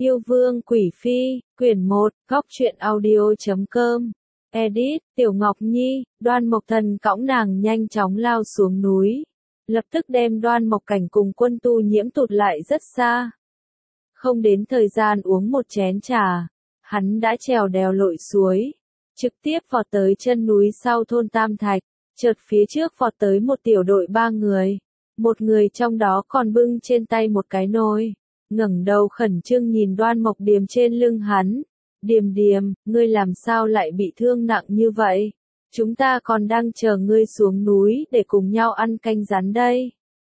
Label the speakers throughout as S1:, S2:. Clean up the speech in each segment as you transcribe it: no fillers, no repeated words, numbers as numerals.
S1: Yêu Vương Quỷ Phi, quyển 1, góc truyện audio.com. Edit, Tiểu Ngọc Nhi. Đoan Mộc Thần cõng nàng nhanh chóng lao xuống núi. Lập tức đem Đoan Mộc Cảnh cùng Quân Tu Nhiễm tụt lại rất xa. Không đến thời gian uống một chén trà, hắn đã trèo đèo lội suối, trực tiếp vọt tới chân núi sau thôn Tam Thạch. Chợt phía trước vọt tới một tiểu đội 3 người. Một người trong đó còn bưng trên tay một cái nồi, ngẩng đầu khẩn trương nhìn Đoan Mộc Điềm trên lưng hắn. Điềm Điềm, ngươi làm sao lại bị thương nặng như vậy? Chúng ta còn đang chờ ngươi xuống núi để cùng nhau ăn canh rắn đây.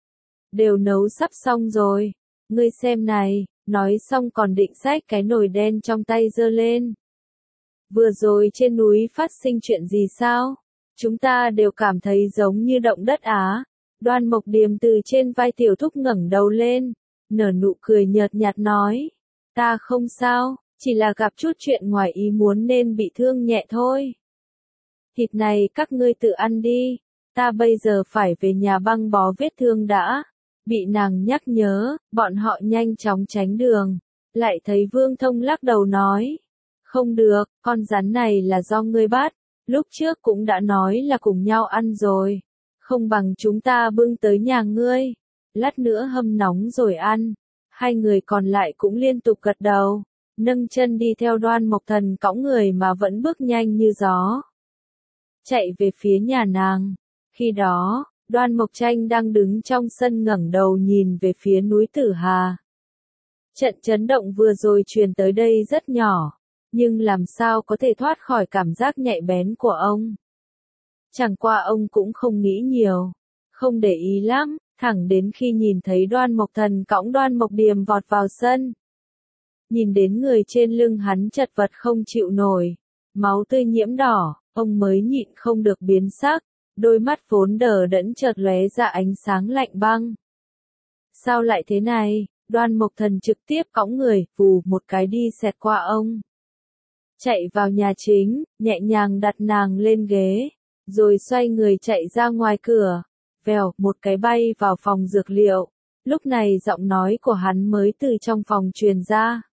S1: Đều nấu sắp xong rồi. Ngươi xem này, nói xong còn định xách cái nồi đen trong tay giơ lên. Vừa rồi trên núi phát sinh chuyện gì sao? Chúng ta đều cảm thấy giống như động đất á. Đoan Mộc Điềm từ trên vai tiểu thúc ngẩng đầu lên, nở nụ cười nhợt nhạt nói. Ta không sao, chỉ là gặp chút chuyện ngoài ý muốn nên bị thương nhẹ thôi. Thịt này các ngươi tự ăn đi, ta bây giờ phải về nhà băng bó vết thương đã. Bị nàng nhắc nhớ, bọn họ nhanh chóng tránh đường, lại thấy Vương Thông lắc đầu nói. Không được, con rắn này là do ngươi bắt, lúc trước cũng đã nói là cùng nhau ăn rồi. Không bằng chúng ta bưng tới nhà ngươi, lát nữa hâm nóng rồi ăn. Hai người còn lại cũng liên tục gật đầu, nâng chân đi theo Đoan Mộc Thần cõng người mà vẫn bước nhanh như gió. Chạy về phía nhà nàng. Khi đó, Đoan Mộc Tranh đang đứng trong sân ngẩng đầu nhìn về phía núi Tử Hà. Trận chấn động vừa rồi truyền tới đây rất nhỏ, nhưng làm sao có thể thoát khỏi cảm giác nhạy bén của ông. Chẳng qua ông cũng không nghĩ nhiều, không để ý lắm, thẳng đến khi nhìn thấy Đoan Mộc Thần cõng Đoan Mộc Điềm vọt vào sân. Nhìn đến người trên lưng hắn chật vật không chịu nổi, máu tươi nhiễm đỏ, ông mới nhịn không được biến sắc, đôi mắt vốn đờ đẫn chợt lóe ra ánh sáng lạnh băng. Sao lại thế này? Đoan Mộc Thần trực tiếp cõng người, vù một cái đi xẹt qua ông. Chạy vào nhà chính, nhẹ nhàng đặt nàng lên ghế, rồi xoay người chạy ra ngoài cửa, vèo, một cái bay vào phòng dược liệu. Lúc này giọng nói của hắn mới từ trong phòng truyền ra.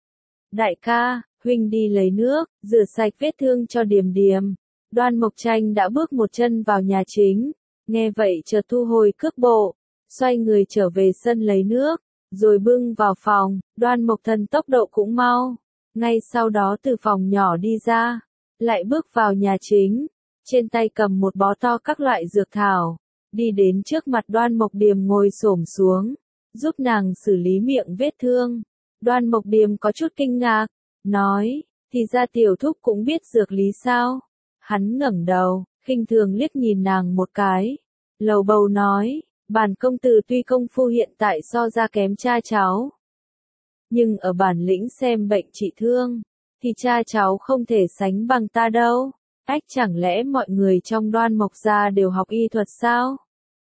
S1: Đại ca, huynh đi lấy nước, rửa sạch vết thương cho Điềm Điềm. Đoan Mộc Tranh đã bước một chân vào nhà chính, nghe vậy chợt thu hồi cước bộ, xoay người trở về sân lấy nước, rồi bưng vào phòng. Đoan Mộc Thần tốc độ cũng mau, ngay sau đó từ phòng nhỏ đi ra, lại bước vào nhà chính, trên tay cầm một bó to các loại dược thảo, đi đến trước mặt Đoan Mộc Điềm ngồi xổm xuống, giúp nàng xử lý miệng vết thương. Đoan Mộc Điềm có chút kinh ngạc, nói, thì ra tiểu thúc cũng biết dược lý sao? Hắn ngẩng đầu, khinh thường liếc nhìn nàng một cái, lầu bầu nói, bản công tử tuy công phu hiện tại so ra kém cha cháu, nhưng ở bản lĩnh xem bệnh trị thương, thì cha cháu không thể sánh bằng ta đâu. Ách, chẳng lẽ mọi người trong Đoan Mộc gia đều học y thuật sao?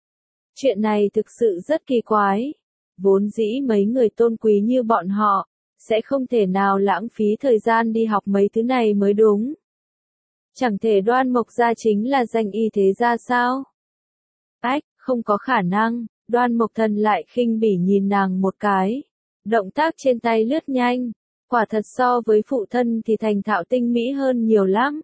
S1: Chuyện này thực sự rất kỳ quái. Vốn dĩ mấy người tôn quý như bọn họ, sẽ không thể nào lãng phí thời gian đi học mấy thứ này mới đúng. Chẳng thể Đoan Mộc gia chính là danh y thế gia sao? Ách, không có khả năng. Đoan Mộc Thần lại khinh bỉ nhìn nàng một cái. Động tác trên tay lướt nhanh, quả thật so với phụ thân thì thành thạo tinh mỹ hơn nhiều lắm.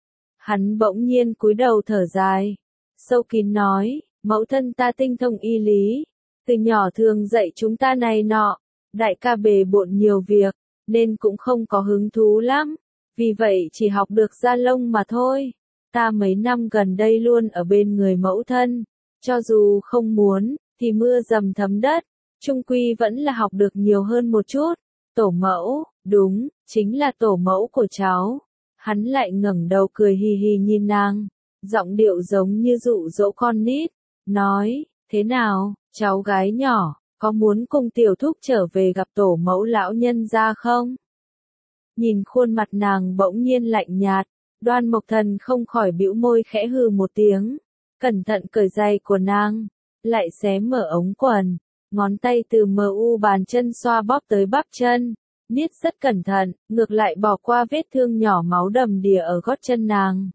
S1: Hắn bỗng nhiên cúi đầu thở dài, sâu kín nói, mẫu thân ta tinh thông y lý, từ nhỏ thường dạy chúng ta này nọ, đại ca bề bộn nhiều việc, nên cũng không có hứng thú lắm, vì vậy chỉ học được da lông mà thôi. Ta mấy năm gần đây luôn ở bên người mẫu thân, cho dù không muốn, thì mưa dầm thấm đất, chung quy vẫn là học được nhiều hơn một chút. Tổ mẫu, đúng, chính là tổ mẫu của cháu. Hắn lại ngẩng đầu cười hì hì nhìn nàng, giọng điệu giống như dụ dỗ con nít, nói, thế nào, cháu gái nhỏ, có muốn cùng tiểu thúc trở về gặp tổ mẫu lão nhân gia không? Nhìn khuôn mặt nàng bỗng nhiên lạnh nhạt, Đoan Mộc Thần không khỏi bĩu môi khẽ hừ một tiếng, cẩn thận cởi giày của nàng, lại xé mở ống quần, ngón tay từ mu bàn chân xoa bóp tới bắp chân. Niết rất cẩn thận, ngược lại bỏ qua vết thương nhỏ máu đầm đìa ở gót chân nàng.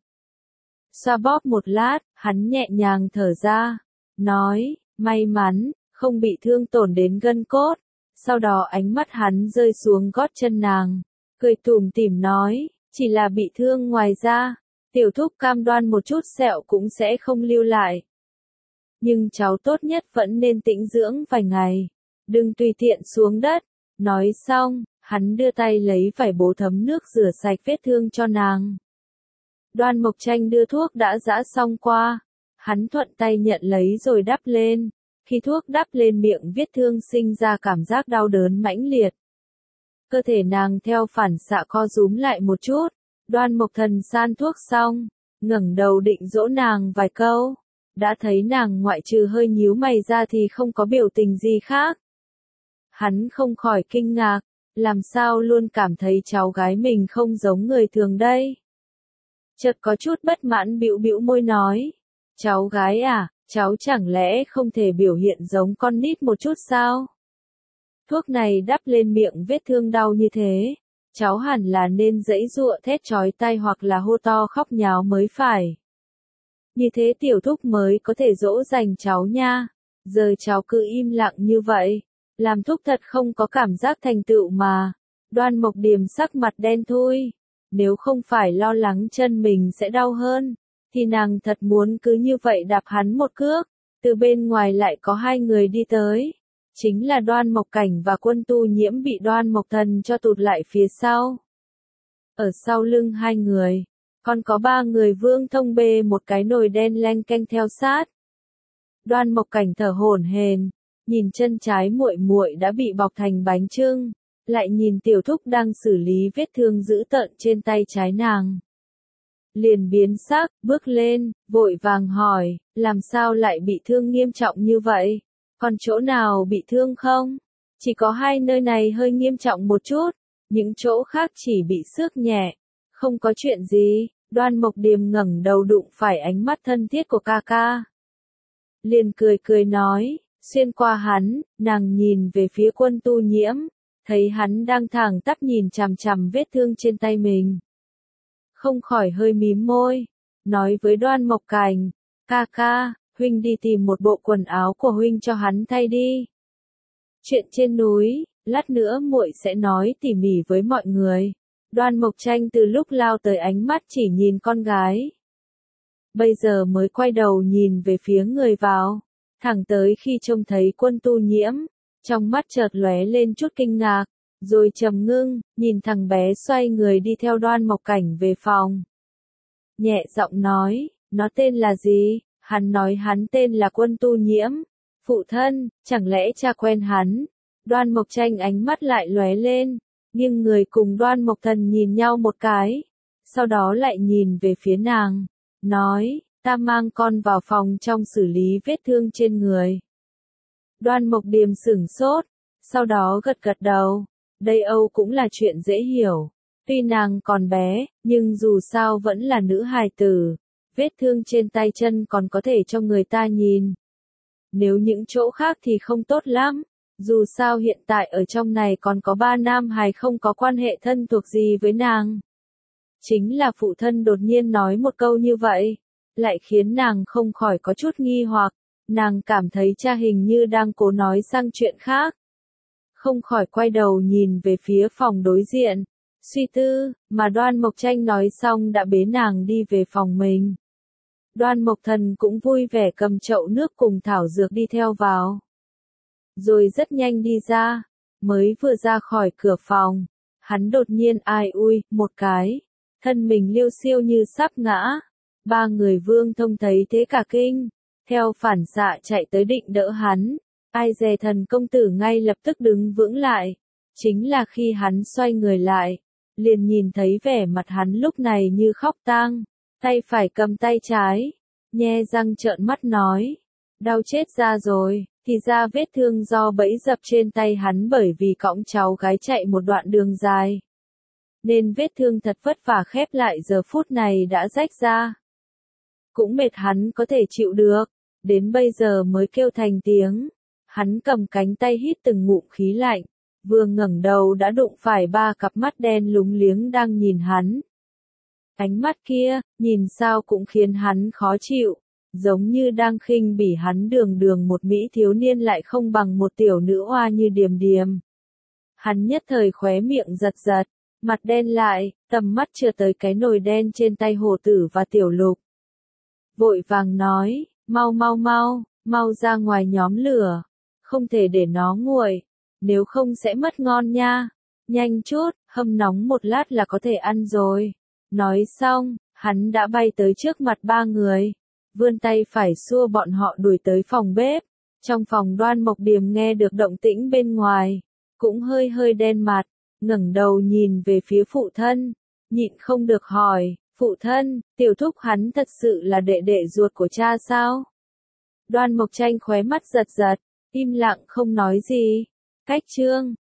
S1: Xoa bóp một lát, hắn nhẹ nhàng thở ra, nói, may mắn, không bị thương tổn đến gân cốt, Sau đó ánh mắt hắn rơi xuống gót chân nàng, cười tủm tỉm nói, chỉ là bị thương ngoài ra, tiểu thúc cam đoan một chút sẹo cũng sẽ không lưu lại. Nhưng cháu tốt nhất vẫn nên tĩnh dưỡng vài ngày, đừng tùy tiện xuống đất. Nói xong, hắn đưa tay lấy vải bố thấm nước rửa sạch vết thương cho nàng. Đoan Mộc Tranh đưa thuốc đã giã xong qua, hắn thuận tay nhận lấy rồi đắp lên. Khi thuốc đắp lên miệng vết thương sinh ra cảm giác đau đớn mãnh liệt. Cơ thể nàng theo phản xạ co rúm lại một chút, Đoan Mộc Thần san thuốc xong, ngẩng đầu định dỗ nàng vài câu, đã thấy nàng ngoại trừ hơi nhíu mày ra thì không có biểu tình gì khác. Hắn không khỏi kinh ngạc, làm sao luôn cảm thấy cháu gái mình không giống người thường đây. Chợt có chút bất mãn bĩu bĩu môi nói, cháu gái à, cháu chẳng lẽ không thể biểu hiện giống con nít một chút sao? Thuốc này đắp lên miệng vết thương đau như thế, cháu hẳn là nên giãy giụa thét chói tai hoặc là hô to khóc nháo mới phải. Như thế tiểu thúc mới có thể dỗ dành cháu nha, giờ cháu cứ im lặng như vậy, làm thúc thật không có cảm giác thành tựu mà. Đoan Mộc Điềm sắc mặt đen thui, nếu không phải lo lắng chân mình sẽ đau hơn, thì nàng thật muốn cứ như vậy đạp hắn một cước. Từ bên ngoài lại có hai người đi tới, chính là Đoan Mộc Cảnh và Quân Tu Nhiễm bị Đoan Mộc Thần cho tụt lại phía sau. Ở sau lưng hai người, còn có ba người Vương Thông bê một cái nồi đen leng keng theo sát. Đoan Mộc Cảnh thở hổn hển, nhìn chân trái muội muội đã bị bọc thành bánh chưng, lại nhìn tiểu thúc đang xử lý vết thương dữ tợn trên tay trái nàng. Liền biến sắc, bước lên, vội vàng hỏi, làm sao lại bị thương nghiêm trọng như vậy? Còn chỗ nào bị thương không? Chỉ có hai nơi này hơi nghiêm trọng một chút, những chỗ khác chỉ bị xước nhẹ, không có chuyện gì. Đoan Mộc Điềm ngẩng đầu đụng phải ánh mắt thân thiết của ca ca. Liền cười cười nói, xuyên qua hắn, nàng nhìn về phía Quân Tu Nhiễm, thấy hắn đang thẳng tắp nhìn chằm chằm vết thương trên tay mình. Không khỏi hơi mím môi, nói với Đoan Mộc Cảnh, ca ca, huynh đi tìm một bộ quần áo của huynh cho hắn thay đi. Chuyện trên núi, lát nữa muội sẽ nói tỉ mỉ với mọi người. Đoan Mộc Tranh từ lúc lao tới ánh mắt chỉ nhìn con gái. Bây giờ mới quay đầu nhìn về phía người vào, thẳng tới khi trông thấy Quân Tu Nhiễm, trong mắt chợt lóe lên chút kinh ngạc, rồi trầm ngưng, nhìn thằng bé xoay người đi theo Đoan Mộc Cảnh về phòng. Nhẹ giọng nói, nó tên là gì? Hắn nói hắn tên là Quân Tu Nhiễm. Phụ thân, chẳng lẽ cha quen hắn? Đoan Mộc Tranh ánh mắt lại lóe lên, nhưng người cùng Đoan Mộc Thần nhìn nhau một cái, sau đó lại nhìn về phía nàng, nói, ta mang con vào phòng trong xử lý vết thương trên người. Đoan Mộc Điềm sửng sốt, sau đó gật gật đầu, đây Âu cũng là chuyện dễ hiểu, tuy nàng còn bé, nhưng dù sao vẫn là nữ hài tử, vết thương trên tay chân còn có thể cho người ta nhìn. Nếu những chỗ khác thì không tốt lắm. Dù sao hiện tại ở trong này còn có ba nam hài không có quan hệ thân thuộc gì với nàng. Chính là phụ thân đột nhiên nói một câu như vậy, lại khiến nàng không khỏi có chút nghi hoặc, nàng cảm thấy cha hình như đang cố nói sang chuyện khác. Không khỏi quay đầu nhìn về phía phòng đối diện, suy tư, mà Đoan Mộc Tranh nói xong đã bế nàng đi về phòng mình. Đoan Mộc Thần cũng vui vẻ cầm chậu nước cùng thảo dược đi theo vào. Rồi rất nhanh đi ra, mới vừa ra khỏi cửa phòng, hắn đột nhiên ai ui, một cái, thân mình liêu xiêu như sắp ngã. Ba người Vương Thông thấy thế cả kinh, theo phản xạ chạy tới định đỡ hắn, ai dè Thần công tử ngay lập tức đứng vững lại. Chính là khi hắn xoay người lại, liền nhìn thấy vẻ mặt hắn lúc này như khóc tang, tay phải cầm tay trái, nhe răng trợn mắt nói, đau chết ra rồi. Thì ra vết thương do bẫy dập trên tay hắn bởi vì cõng cháu gái chạy một đoạn đường dài. Nên vết thương thật vất vả khép lại giờ phút này đã rách ra. Cũng mệt hắn có thể chịu được, đến bây giờ mới kêu thành tiếng. Hắn cầm cánh tay hít từng ngụm khí lạnh, vừa ngẩng đầu đã đụng phải ba cặp mắt đen lúng liếng đang nhìn hắn. Ánh mắt kia, nhìn sao cũng khiến hắn khó chịu. Giống như đang khinh bỉ hắn đường đường một mỹ thiếu niên lại không bằng một tiểu nữ oa như Điềm Điềm. Hắn nhất thời khóe miệng giật giật, mặt đen lại, tầm mắt chưa tới cái nồi đen trên tay Hồ Tử và Tiểu Lục. Vội vàng nói, mau ra ngoài nhóm lửa, không thể để nó nguội, nếu không sẽ mất ngon nha, nhanh chút, hâm nóng một lát là có thể ăn rồi. Nói xong, hắn đã bay tới trước mặt ba người, vươn tay phải xua bọn họ đuổi tới phòng bếp. Trong phòng Đoan Mộc Điềm nghe được động tĩnh bên ngoài, cũng hơi đen mặt, ngẩng đầu nhìn về phía phụ thân, nhịn không được hỏi, phụ thân, Tiểu Thúc hắn thật sự là đệ đệ ruột của cha sao? Đoan Mộc Tranh khóe mắt giật giật, im lặng không nói gì. Cách chương